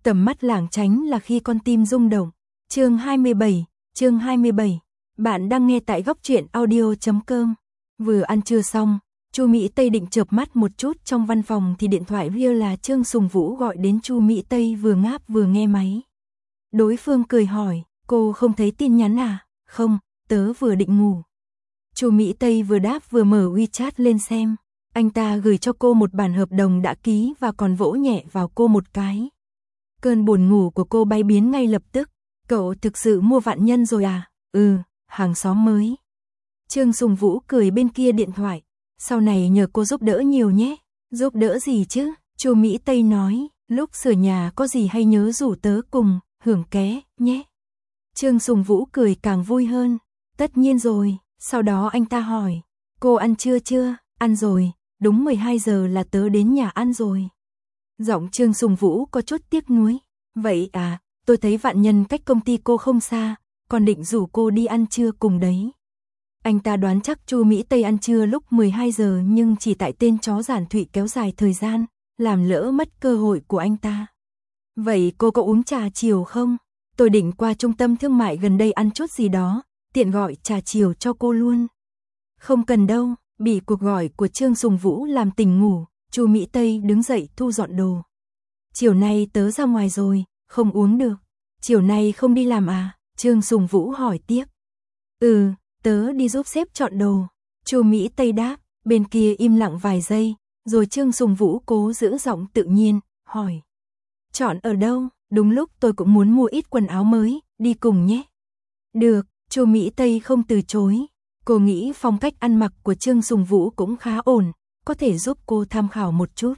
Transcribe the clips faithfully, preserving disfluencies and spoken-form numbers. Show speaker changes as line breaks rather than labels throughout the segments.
Tầm mắt lảng tránh là khi con tim rung động. Chương hai mươi bảy, chương hai mươi bảy. Bạn đang nghe tại góc truyện audio chấm com. Vừa ăn trưa xong, Chu Mỹ Tây định chợp mắt một chút trong văn phòng thì điện thoại reo là Trương Sùng Vũ gọi đến. Chu Mỹ Tây vừa ngáp vừa nghe máy. Đối phương cười hỏi, cô không thấy tin nhắn à? Không, tớ vừa định ngủ. Chu Mỹ Tây vừa đáp vừa mở WeChat lên xem. Anh ta gửi cho cô một bản hợp đồng đã ký và còn vỗ nhẹ vào cô một cái. Cơn buồn ngủ của cô bay biến ngay lập tức. Cậu thực sự mua Vạn Nhân rồi à? Ừ, hàng xóm mới. Trương Sùng Vũ cười bên kia điện thoại. Sau này nhờ cô giúp đỡ nhiều nhé. Giúp đỡ gì chứ? Chu Mỹ Tây nói, lúc sửa nhà có gì hay nhớ rủ tớ cùng, hưởng ké, nhé. Trương Sùng Vũ cười càng vui hơn. Tất nhiên rồi. Sau đó anh ta hỏi, cô ăn trưa chưa? Ăn rồi, đúng mười hai giờ là tớ đến nhà ăn rồi. Giọng Trương Sùng Vũ có chút tiếc nuối. Vậy à, tôi thấy Vạn Nhân cách công ty cô không xa, còn định rủ cô đi ăn trưa cùng đấy. Anh ta đoán chắc Chu Mỹ Tây ăn trưa lúc mười hai giờ nhưng chỉ tại tên chó giản thụy kéo dài thời gian, làm lỡ mất cơ hội của anh ta. Vậy cô có uống trà chiều không? Tôi định qua trung tâm thương mại gần đây ăn chút gì đó, tiện gọi trà chiều cho cô luôn. Không cần đâu, bị cuộc gọi của Trương Sùng Vũ làm tỉnh ngủ, Chu Mỹ Tây đứng dậy thu dọn đồ. Chiều nay tớ ra ngoài rồi, không uống được. Chiều nay không đi làm à? Trương Sùng Vũ hỏi tiếp. Ừ, tớ đi giúp sếp chọn đồ. Chu Mỹ Tây đáp, bên kia im lặng vài giây, rồi Trương Sùng Vũ cố giữ giọng tự nhiên, hỏi. Chọn ở đâu? Đúng lúc tôi cũng muốn mua ít quần áo mới, đi cùng nhé. Được, Chu Mỹ Tây không từ chối. Cô nghĩ phong cách ăn mặc của Trương Sùng Vũ cũng khá ổn, có thể giúp cô tham khảo một chút.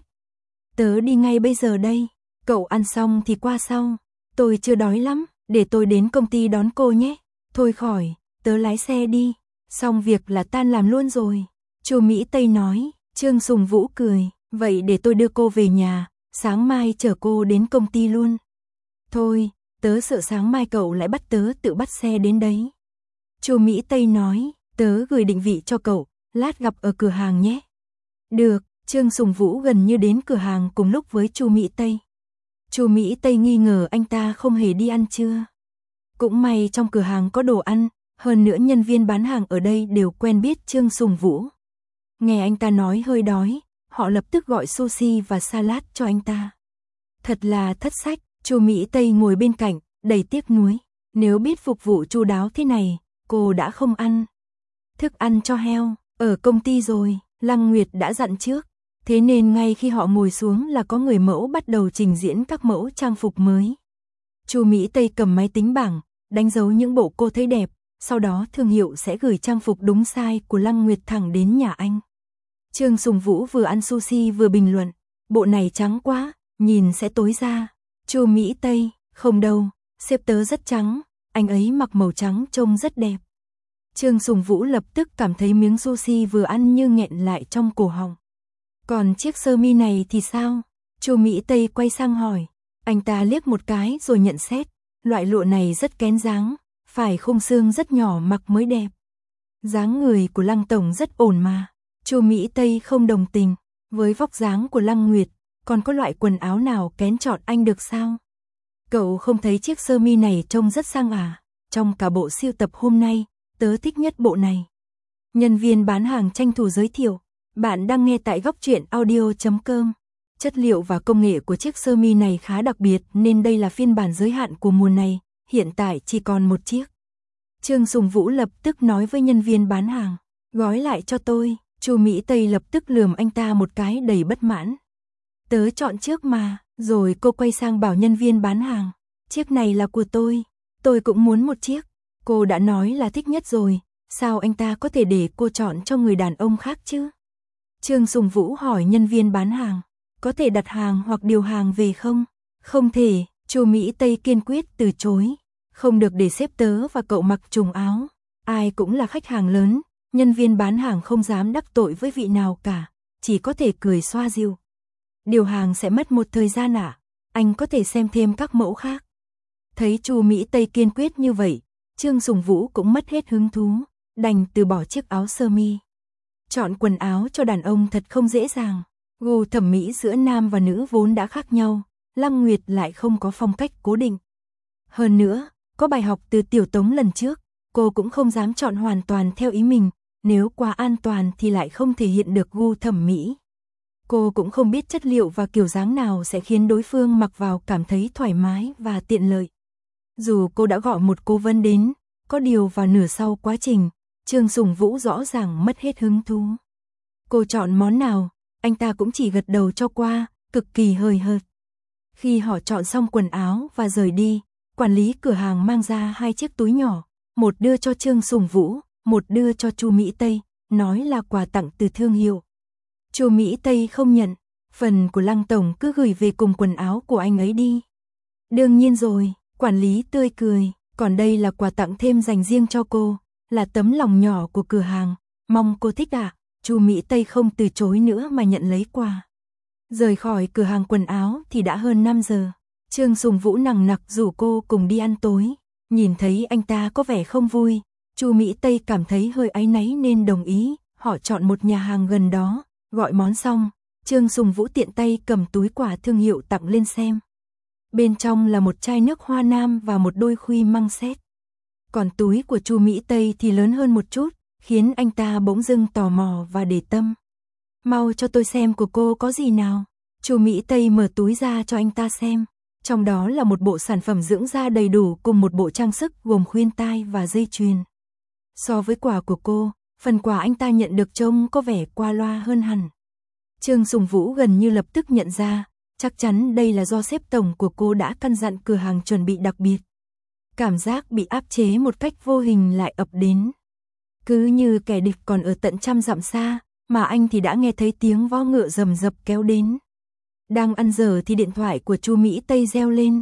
Tớ đi ngay bây giờ đây, cậu ăn xong thì qua sau. Tôi chưa đói lắm, để tôi đến công ty đón cô nhé. Thôi khỏi, tớ lái xe đi, xong việc là tan làm luôn rồi. Chu Mỹ Tây nói. Trương Sùng Vũ cười, vậy để tôi đưa cô về nhà, sáng mai chở cô đến công ty luôn. Thôi, tớ sợ sáng mai cậu lại bắt tớ tự bắt xe đến đấy. Chu Mỹ Tây nói, tớ gửi định vị cho cậu, lát gặp ở cửa hàng nhé. Được, Trương Sùng Vũ gần như đến cửa hàng cùng lúc với Chu Mỹ Tây. Chu Mỹ Tây nghi ngờ anh ta không hề đi ăn trưa. Cũng may trong cửa hàng có đồ ăn, hơn nữa nhân viên bán hàng ở đây đều quen biết Trương Sùng Vũ. Nghe anh ta nói hơi đói, họ lập tức gọi sushi và salad cho anh ta. Thật là thất sách, Chu Mỹ Tây ngồi bên cạnh, đầy tiếc nuối. Nếu biết phục vụ chu đáo thế này, cô đã không ăn. Thức ăn cho heo, ở công ty rồi, Lăng Nguyệt đã dặn trước. Thế nên ngay khi họ ngồi xuống là có người mẫu bắt đầu trình diễn các mẫu trang phục mới. Chu Mỹ Tây cầm máy tính bảng, đánh dấu những bộ cô thấy đẹp, sau đó thương hiệu sẽ gửi trang phục đúng size của Lăng Nguyệt thẳng đến nhà anh. Trương Sùng Vũ vừa ăn sushi vừa bình luận, bộ này trắng quá, nhìn sẽ tối ra. Chu Mỹ Tây, không đâu, sếp tớ rất trắng, anh ấy mặc màu trắng trông rất đẹp. Trương Sùng Vũ lập tức cảm thấy miếng sushi vừa ăn như nghẹn lại trong cổ họng. Còn chiếc sơ mi này thì sao? Chu Mỹ Tây quay sang hỏi. Anh ta liếc một cái rồi nhận xét, loại lụa này rất kén dáng, phải khung xương rất nhỏ mặc mới đẹp. Dáng người của Lăng tổng rất ổn mà. Chu Mỹ Tây không đồng tình, với vóc dáng của Lăng Nguyệt, còn có loại quần áo nào kén chọn anh được sao? Cậu không thấy chiếc sơ mi này trông rất sang à? Trong cả bộ sưu tập hôm nay, tớ thích nhất bộ này. Nhân viên bán hàng tranh thủ giới thiệu. Bạn đang nghe tại góc truyện audio chấm com. Chất liệu và công nghệ của chiếc sơ mi này khá đặc biệt nên đây là phiên bản giới hạn của mùa này, hiện tại chỉ còn một chiếc. Trương Sùng Vũ lập tức nói với nhân viên bán hàng, gói lại cho tôi. Chu Mỹ Tây lập tức lườm anh ta một cái đầy bất mãn. Tớ chọn trước mà, rồi cô quay sang bảo nhân viên bán hàng, chiếc này là của tôi, tôi cũng muốn một chiếc. Cô đã nói là thích nhất rồi, sao anh ta có thể để cô chọn cho người đàn ông khác chứ? Trương Sùng Vũ hỏi nhân viên bán hàng, có thể đặt hàng hoặc điều hàng về không? Không thể, Chu Mỹ Tây kiên quyết từ chối, không được để sếp tớ và cậu mặc trùng áo. Ai cũng là khách hàng lớn, nhân viên bán hàng không dám đắc tội với vị nào cả, chỉ có thể cười xoa dịu. Điều hàng sẽ mất một thời gian ạ, à? Anh có thể xem thêm các mẫu khác. Thấy Chu Mỹ Tây kiên quyết như vậy, Trương Sùng Vũ cũng mất hết hứng thú, đành từ bỏ chiếc áo sơ mi. Chọn quần áo cho đàn ông thật không dễ dàng, gu thẩm mỹ giữa nam và nữ vốn đã khác nhau, Lăng Nguyệt lại không có phong cách cố định. Hơn nữa, có bài học từ Tiểu Tống lần trước, cô cũng không dám chọn hoàn toàn theo ý mình, nếu quá an toàn thì lại không thể hiện được gu thẩm mỹ. Cô cũng không biết chất liệu và kiểu dáng nào sẽ khiến đối phương mặc vào cảm thấy thoải mái và tiện lợi. Dù cô đã gọi một cố vấn đến, có điều vào nửa sau quá trình, Trương Sùng Vũ rõ ràng mất hết hứng thú. Cô chọn món nào, anh ta cũng chỉ gật đầu cho qua, cực kỳ hời hợt. Khi họ chọn xong quần áo và rời đi, quản lý cửa hàng mang ra hai chiếc túi nhỏ, một đưa cho Trương Sùng Vũ, một đưa cho Chu Mỹ Tây, nói là quà tặng từ thương hiệu. Chu Mỹ Tây không nhận, phần của Lăng tổng cứ gửi về cùng quần áo của anh ấy đi. Đương nhiên rồi, quản lý tươi cười, còn đây là quà tặng thêm dành riêng cho cô, là tấm lòng nhỏ của cửa hàng, mong cô thích ạ. À? Chu Mỹ Tây không từ chối nữa mà nhận lấy quà. Rời khỏi cửa hàng quần áo thì đã hơn năm giờ. Trương Sùng Vũ nằng nặc rủ cô cùng đi ăn tối. Nhìn thấy anh ta có vẻ không vui, Chu Mỹ Tây cảm thấy hơi áy náy nên đồng ý. Họ chọn một nhà hàng gần đó, gọi món xong, Trương Sùng Vũ tiện tay cầm túi quà thương hiệu tặng lên xem. Bên trong là một chai nước hoa nam và một đôi khuy măng xét. Còn túi của Chu Mỹ Tây thì lớn hơn một chút, khiến anh ta bỗng dưng tò mò và để tâm. Mau cho tôi xem của cô có gì nào. Chu Mỹ Tây mở túi ra cho anh ta xem. Trong đó là một bộ sản phẩm dưỡng da đầy đủ cùng một bộ trang sức gồm khuyên tai và dây chuyền. So với quà của cô, phần quà anh ta nhận được trông có vẻ qua loa hơn hẳn. Trương Sùng Vũ gần như lập tức nhận ra, chắc chắn đây là do sếp tổng của cô đã căn dặn cửa hàng chuẩn bị đặc biệt. Cảm giác bị áp chế một cách vô hình lại ập đến. Cứ như kẻ địch còn ở tận trăm dặm xa, mà anh thì đã nghe thấy tiếng vó ngựa rầm rập kéo đến. Đang ăn dở thì điện thoại của Chu Mỹ Tây reo lên.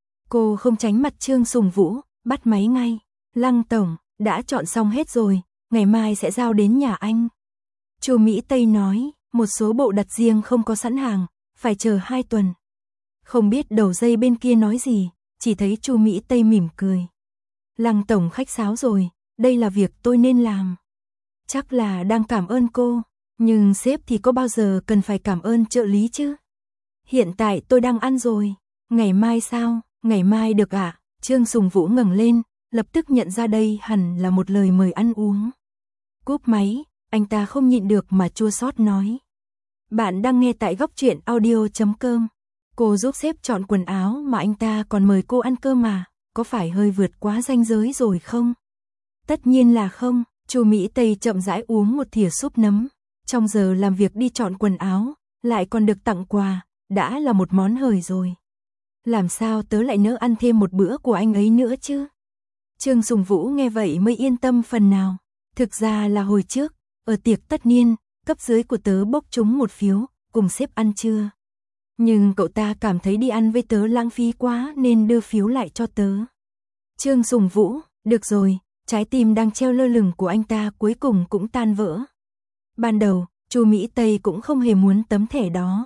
Cô không tránh mặt Trương Sùng Vũ, bắt máy ngay. Lăng tổng, đã chọn xong hết rồi, ngày mai sẽ giao đến nhà anh. Chu Mỹ Tây nói, một số bộ đặt riêng không có sẵn hàng, phải chờ hai tuần. Không biết đầu dây bên kia nói gì, chỉ thấy Chu Mỹ Tây mỉm cười. Lăng tổng khách sáo rồi, đây là việc tôi nên làm. Chắc là đang cảm ơn cô, nhưng sếp thì có bao giờ cần phải cảm ơn trợ lý chứ? Hiện tại tôi đang ăn rồi, ngày mai sao? Ngày mai được ạ. À? Trương Sùng Vũ ngẩng lên, lập tức nhận ra đây hẳn là một lời mời ăn uống. Cúp máy, anh ta không nhịn được mà chua xót nói. Bạn đang nghe tại góc truyện audio chấm com. Cô giúp sếp chọn quần áo mà anh ta còn mời cô ăn cơm mà, có phải hơi vượt quá ranh giới rồi không? Tất nhiên là không. Chu Mỹ Tây chậm rãi uống một thìa súp nấm. Trong giờ làm việc đi chọn quần áo, lại còn được tặng quà, đã là một món hời rồi. Làm sao tớ lại nỡ ăn thêm một bữa của anh ấy nữa chứ? Trương Sùng Vũ nghe vậy mới yên tâm phần nào. Thực ra là hồi trước, ở tiệc tất niên, cấp dưới của tớ bốc trúng một phiếu, cùng sếp ăn trưa. Nhưng cậu ta cảm thấy đi ăn với tớ lãng phí quá nên đưa phiếu lại cho tớ. Trương Sùng Vũ, được rồi. Trái tim đang treo lơ lửng của anh ta cuối cùng cũng tan vỡ. Ban đầu, Chu Mỹ Tây cũng không hề muốn tấm thẻ đó.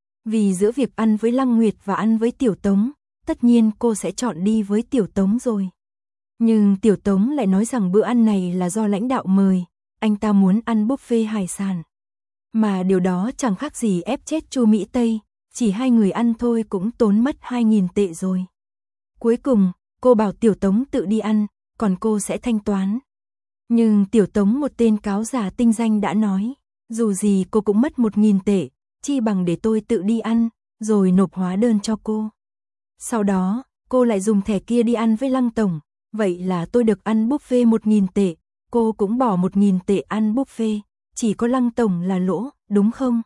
Vì giữa việc ăn với Lăng Nguyệt và ăn với Tiểu Tống, tất nhiên cô sẽ chọn đi với Tiểu Tống rồi. Nhưng Tiểu Tống lại nói rằng bữa ăn này là do lãnh đạo mời, anh ta muốn ăn buffet hải sản. Mà điều đó chẳng khác gì ép chết Chu Mỹ Tây, chỉ hai người ăn thôi cũng tốn mất hai nghìn tệ rồi. Cuối cùng, cô bảo Tiểu Tống tự đi ăn, còn cô sẽ thanh toán. Nhưng Tiểu Tống một tên cáo giả tinh danh đã nói, dù gì cô cũng mất một nghìn tệ, chi bằng để tôi tự đi ăn, rồi nộp hóa đơn cho cô. Sau đó, cô lại dùng thẻ kia đi ăn với Lăng tổng, vậy là tôi được ăn buffet một nghìn tệ, cô cũng bỏ một nghìn tệ ăn buffet, chỉ có Lăng tổng là lỗ, đúng không?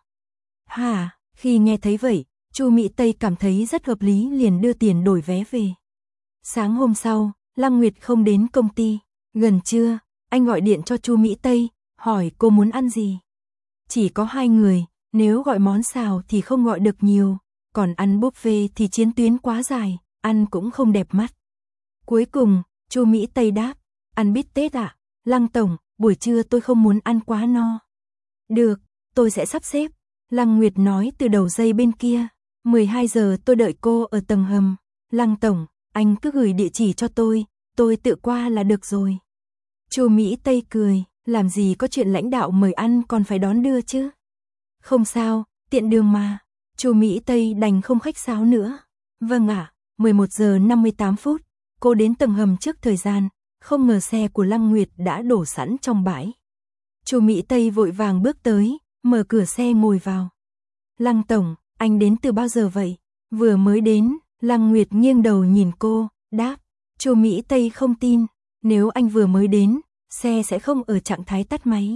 Hả, khi nghe thấy vậy, Chu Mỹ Tây cảm thấy rất hợp lý liền đưa tiền đổi vé về. Sáng hôm sau, Lăng Nguyệt không đến công ty, gần trưa, anh gọi điện cho Chu Mỹ Tây, hỏi cô muốn ăn gì. Chỉ có hai người, nếu gọi món xào thì không gọi được nhiều, còn ăn buffet thì chiến tuyến quá dài, ăn cũng không đẹp mắt. Cuối cùng, Chu Mỹ Tây đáp, ăn bít tết ạ, à? Lăng tổng, buổi trưa tôi không muốn ăn quá no. Được, tôi sẽ sắp xếp, Lăng Nguyệt nói từ đầu dây bên kia, mười hai giờ tôi đợi cô ở tầng hầm, Lăng tổng, anh cứ gửi địa chỉ cho tôi, tôi tự qua là được rồi. Chu Mỹ Tây cười, làm gì có chuyện lãnh đạo mời ăn còn phải đón đưa chứ. Không sao, tiện đường mà. Chu Mỹ Tây đành không khách sáo nữa. Vâng ạ, mười một giờ năm mươi tám phút, cô đến tầng hầm trước thời gian, không ngờ xe của Lăng Nguyệt đã đổ sẵn trong bãi. Chu Mỹ Tây vội vàng bước tới, mở cửa xe ngồi vào. Lăng tổng, anh đến từ bao giờ vậy? Vừa mới đến, Lăng Nguyệt nghiêng đầu nhìn cô, đáp. Chu Mỹ Tây không tin, nếu anh vừa mới đến, xe sẽ không ở trạng thái tắt máy.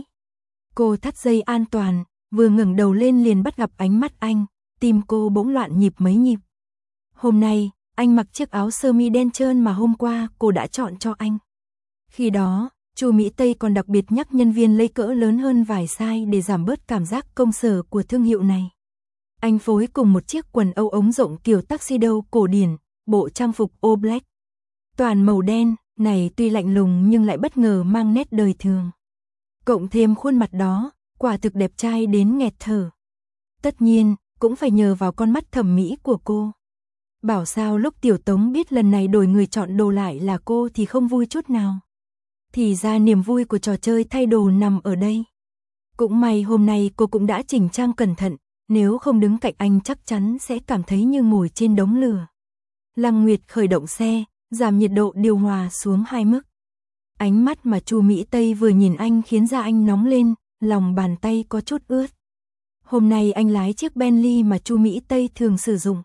Cô thắt dây an toàn, vừa ngẩng đầu lên liền bắt gặp ánh mắt anh, tim cô bỗng loạn nhịp mấy nhịp. Hôm nay, anh mặc chiếc áo sơ mi đen trơn mà hôm qua cô đã chọn cho anh. Khi đó, Chu Mỹ Tây còn đặc biệt nhắc nhân viên lấy cỡ lớn hơn vài size để giảm bớt cảm giác công sở của thương hiệu này. Anh phối cùng một chiếc quần âu ống rộng kiểu tuxedo cổ điển, bộ trang phục all black. Toàn màu đen, này tuy lạnh lùng nhưng lại bất ngờ mang nét đời thường. Cộng thêm khuôn mặt đó, quả thực đẹp trai đến nghẹt thở. Tất nhiên, cũng phải nhờ vào con mắt thẩm mỹ của cô. Bảo sao lúc Tiểu Tống biết lần này đổi người chọn đồ lại là cô thì không vui chút nào. Thì ra niềm vui của trò chơi thay đồ nằm ở đây. Cũng may hôm nay cô cũng đã chỉnh trang cẩn thận, nếu không đứng cạnh anh chắc chắn sẽ cảm thấy như ngồi trên đống lửa. Lăng Nguyệt khởi động xe, giảm nhiệt độ điều hòa xuống hai mức. Ánh mắt mà Chu Mỹ Tây vừa nhìn anh khiến da anh nóng lên, lòng bàn tay có chút ướt. Hôm nay anh lái chiếc Bentley mà Chu Mỹ Tây thường sử dụng.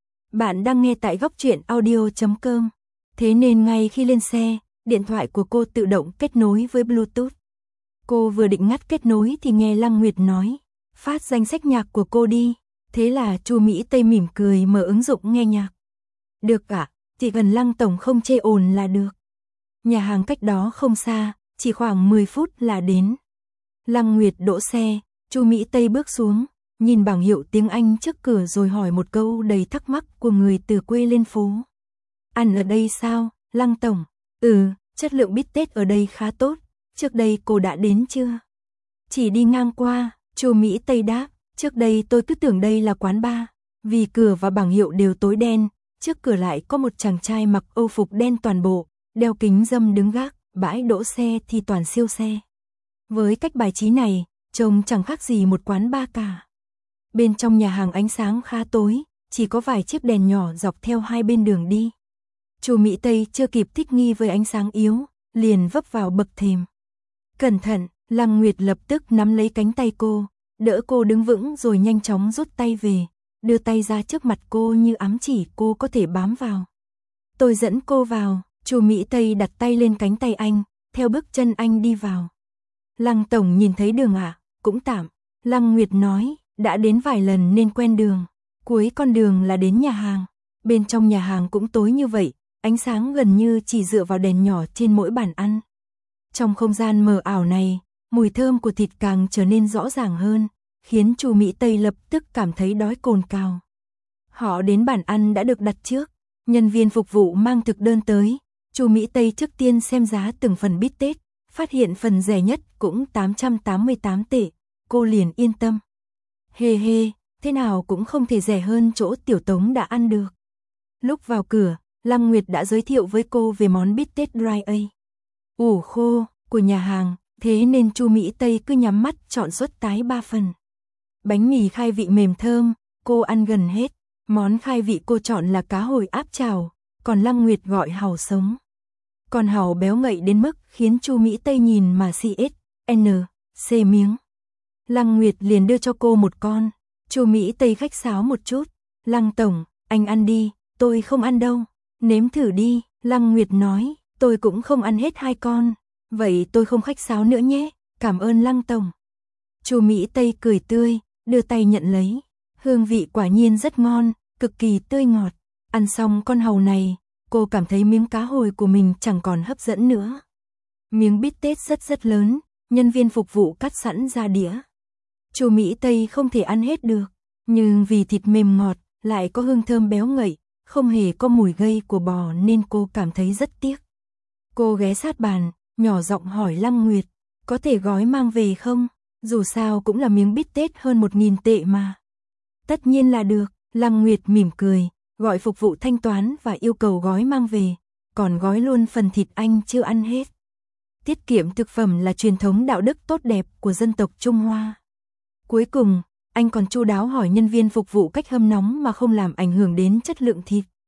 Bạn đang nghe tại góc truyện audio chấm com. Thế nên ngay khi lên xe, điện thoại của cô tự động kết nối với Bluetooth. Cô vừa định ngắt kết nối thì nghe Lăng Nguyệt nói, phát danh sách nhạc của cô đi. Thế là Chu Mỹ Tây mỉm cười mở ứng dụng nghe nhạc. Được ạ, chỉ cần Lăng tổng không chê ồn là được. Nhà hàng cách đó không xa, chỉ khoảng mười phút là đến. Lăng Nguyệt đỗ xe, Chu Mỹ Tây bước xuống, nhìn bảng hiệu tiếng Anh trước cửa rồi hỏi một câu đầy thắc mắc của người từ quê lên phố. Ăn ở đây sao, Lăng tổng? Ừ, chất lượng bít tết ở đây khá tốt. Trước đây cô đã đến chưa? Chỉ đi ngang qua, Chu Mỹ Tây đáp. Trước đây tôi cứ tưởng đây là quán bar, vì cửa và bảng hiệu đều tối đen. Trước cửa lại có một chàng trai mặc âu phục đen toàn bộ, đeo kính râm đứng gác, bãi đỗ xe thì toàn siêu xe. Với cách bài trí này, trông chẳng khác gì một quán bar cả. Bên trong nhà hàng ánh sáng khá tối, chỉ có vài chiếc đèn nhỏ dọc theo hai bên đường đi. Chu Mỹ Tây chưa kịp thích nghi với ánh sáng yếu, liền vấp vào bậc thềm. Cẩn thận, Lăng Nguyệt lập tức nắm lấy cánh tay cô, đỡ cô đứng vững rồi nhanh chóng rút tay về, đưa tay ra trước mặt cô như ám chỉ cô có thể bám vào. Tôi dẫn cô vào, Chu Mỹ Tây đặt tay lên cánh tay anh, theo bước chân anh đi vào. Lăng tổng nhìn thấy đường ạ, à? Cũng tạm. Lăng Nguyệt nói, đã đến vài lần nên quen đường. Cuối con đường là đến nhà hàng. Bên trong nhà hàng cũng tối như vậy, ánh sáng gần như chỉ dựa vào đèn nhỏ trên mỗi bàn ăn. Trong không gian mờ ảo này, mùi thơm của thịt càng trở nên rõ ràng hơn, khiến Chu Mỹ Tây lập tức cảm thấy đói cồn cào. Họ đến bàn ăn đã được đặt trước, nhân viên phục vụ mang thực đơn tới. Chu Mỹ Tây trước tiên xem giá từng phần bít tết, phát hiện phần rẻ nhất cũng tám trăm tám mươi tám tệ, cô liền yên tâm. Hê hê, thế nào cũng không thể rẻ hơn chỗ Tiểu Tống đã ăn được. Lúc vào cửa, Lăng Nguyệt đã giới thiệu với cô về món bít tết dry A. ủ khô của nhà hàng, thế nên Chu Mỹ Tây cứ nhắm mắt chọn suất tái ba phần. Bánh mì khai vị mềm thơm, cô ăn gần hết. Món khai vị cô chọn là cá hồi áp chảo, còn Lăng Nguyệt gọi hàu sống. Còn hàu béo ngậy đến mức khiến Chu Mỹ Tây nhìn mà xê ét en xê miếng. Lăng Nguyệt liền đưa cho cô một con. Chu Mỹ Tây khách sáo một chút. Lăng tổng, anh ăn đi, tôi không ăn đâu. Nếm thử đi, Lăng Nguyệt nói, tôi cũng không ăn hết hai con. Vậy tôi không khách sáo nữa nhé, cảm ơn Lăng tổng. Chu Mỹ Tây cười tươi, đưa tay nhận lấy. Hương vị quả nhiên rất ngon, cực kỳ tươi ngọt. Ăn xong con hàu này, cô cảm thấy miếng cá hồi của mình chẳng còn hấp dẫn nữa. Miếng bít tết rất rất lớn, nhân viên phục vụ cắt sẵn ra đĩa. Chu Mỹ Tây không thể ăn hết được, nhưng vì thịt mềm ngọt, lại có hương thơm béo ngậy, không hề có mùi gây của bò nên cô cảm thấy rất tiếc. Cô ghé sát bàn, nhỏ giọng hỏi Lăng Nguyệt, có thể gói mang về không? Dù sao cũng là miếng bít tết hơn một nghìn tệ mà. Tất nhiên là được, Lăng Nguyệt mỉm cười, gọi phục vụ thanh toán và yêu cầu gói mang về, còn gói luôn phần thịt anh chưa ăn hết. Tiết kiệm thực phẩm là truyền thống đạo đức tốt đẹp của dân tộc Trung Hoa. Cuối cùng, anh còn chu đáo hỏi nhân viên phục vụ cách hâm nóng mà không làm ảnh hưởng đến chất lượng thịt.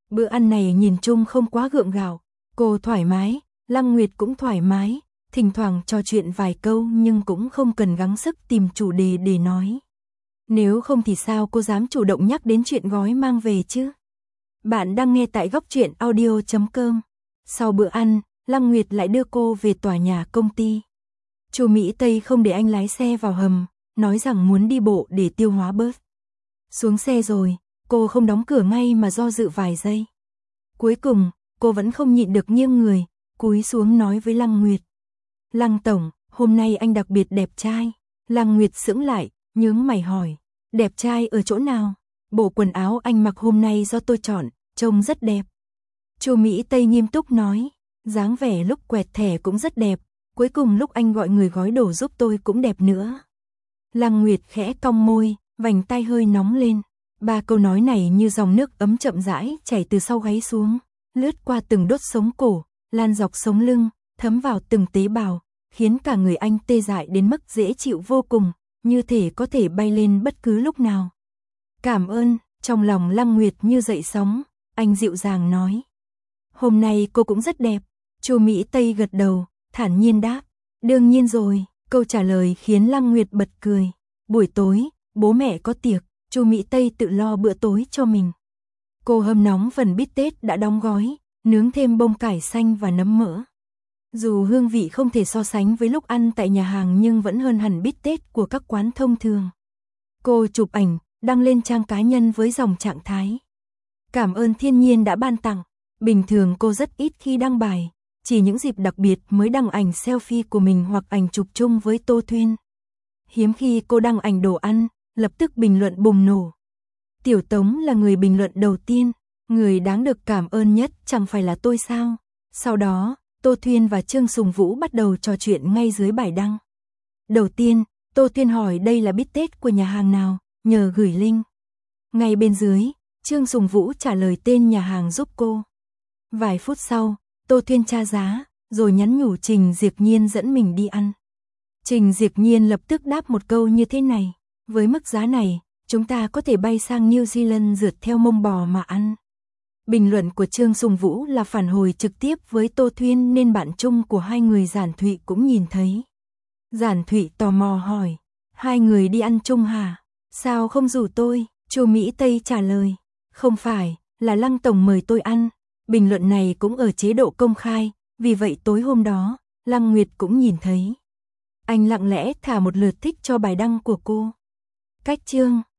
Bữa ăn này nhìn chung không quá gượng gạo, cô thoải mái, Lăng Nguyệt cũng thoải mái, thỉnh thoảng trò chuyện vài câu nhưng cũng không cần gắng sức tìm chủ đề để nói. Nếu không thì sao cô dám chủ động nhắc đến chuyện gói mang về chứ? Bạn đang nghe tại góc truyện audio chấm com. Sau bữa ăn, Lăng Nguyệt lại đưa cô về tòa nhà công ty. Chu Mỹ Tây không để anh lái xe vào hầm, nói rằng muốn đi bộ để tiêu hóa bớt. Xuống xe rồi, cô không đóng cửa ngay mà do dự vài giây. Cuối cùng, cô vẫn không nhịn được nghiêng người, cúi xuống nói với Lăng Nguyệt. Lăng tổng, hôm nay anh đặc biệt đẹp trai. Lăng Nguyệt sững lại, nhướng mày hỏi. Đẹp trai ở chỗ nào? Bộ quần áo anh mặc hôm nay do tôi chọn, trông rất đẹp. Chu Mỹ Tây nghiêm túc nói. Dáng vẻ lúc quẹt thẻ cũng rất đẹp. Cuối cùng lúc anh gọi người gói đồ giúp tôi cũng đẹp nữa. Lăng Nguyệt khẽ cong môi, vành tai hơi nóng lên. Ba câu nói này như dòng nước ấm chậm rãi chảy từ sau gáy xuống, lướt qua từng đốt sống cổ, lan dọc sống lưng, thấm vào từng tế bào, khiến cả người anh tê dại đến mức dễ chịu vô cùng, như thể có thể bay lên bất cứ lúc nào. Cảm ơn, trong lòng Lăng Nguyệt như dậy sóng, anh dịu dàng nói. Hôm nay cô cũng rất đẹp. Chu Mỹ Tây gật đầu, thản nhiên đáp. Đương nhiên rồi, câu trả lời khiến Lăng Nguyệt bật cười. Buổi tối, bố mẹ có tiệc, Chu Mỹ Tây tự lo bữa tối cho mình. Cô hâm nóng phần bít tết đã đóng gói, nướng thêm bông cải xanh và nấm mỡ. Dù hương vị không thể so sánh với lúc ăn tại nhà hàng nhưng vẫn hơn hẳn bít tết của các quán thông thường. Cô chụp ảnh, đăng lên trang cá nhân với dòng trạng thái. Cảm ơn thiên nhiên đã ban tặng. Bình thường cô rất ít khi đăng bài, chỉ những dịp đặc biệt mới đăng ảnh selfie của mình hoặc ảnh chụp chung với Tô Thuyên. Hiếm khi cô đăng ảnh đồ ăn, lập tức bình luận bùng nổ. Tiểu Tống là người bình luận đầu tiên, người đáng được cảm ơn nhất chẳng phải là tôi sao? Sau đó, Tô Thuyên và Trương Sùng Vũ bắt đầu trò chuyện ngay dưới bài đăng. Đầu tiên, Tô Thuyên hỏi đây là bít tết của nhà hàng nào, nhờ gửi link. Ngay bên dưới, Trương Sùng Vũ trả lời tên nhà hàng giúp cô. Vài phút sau, Tô Thuyên tra giá, rồi nhắn nhủ Trình Diệp Nhiên dẫn mình đi ăn. Trình Diệp Nhiên lập tức đáp một câu như thế này. Với mức giá này, chúng ta có thể bay sang New Zealand rượt theo mông bò mà ăn. Bình luận của Trương Sùng Vũ là phản hồi trực tiếp với Tô Thuyên nên bạn chung của hai người Giản Thụy cũng nhìn thấy. Giản Thụy tò mò hỏi, hai người đi ăn chung hả? Sao không rủ tôi? Chu Mỹ Tây trả lời, không phải, là Lăng tổng mời tôi ăn. Bình luận này cũng ở chế độ công khai, vì vậy tối hôm đó, Lăng Nguyệt cũng nhìn thấy. Anh lặng lẽ thả một lượt thích cho bài đăng của cô. Cách chương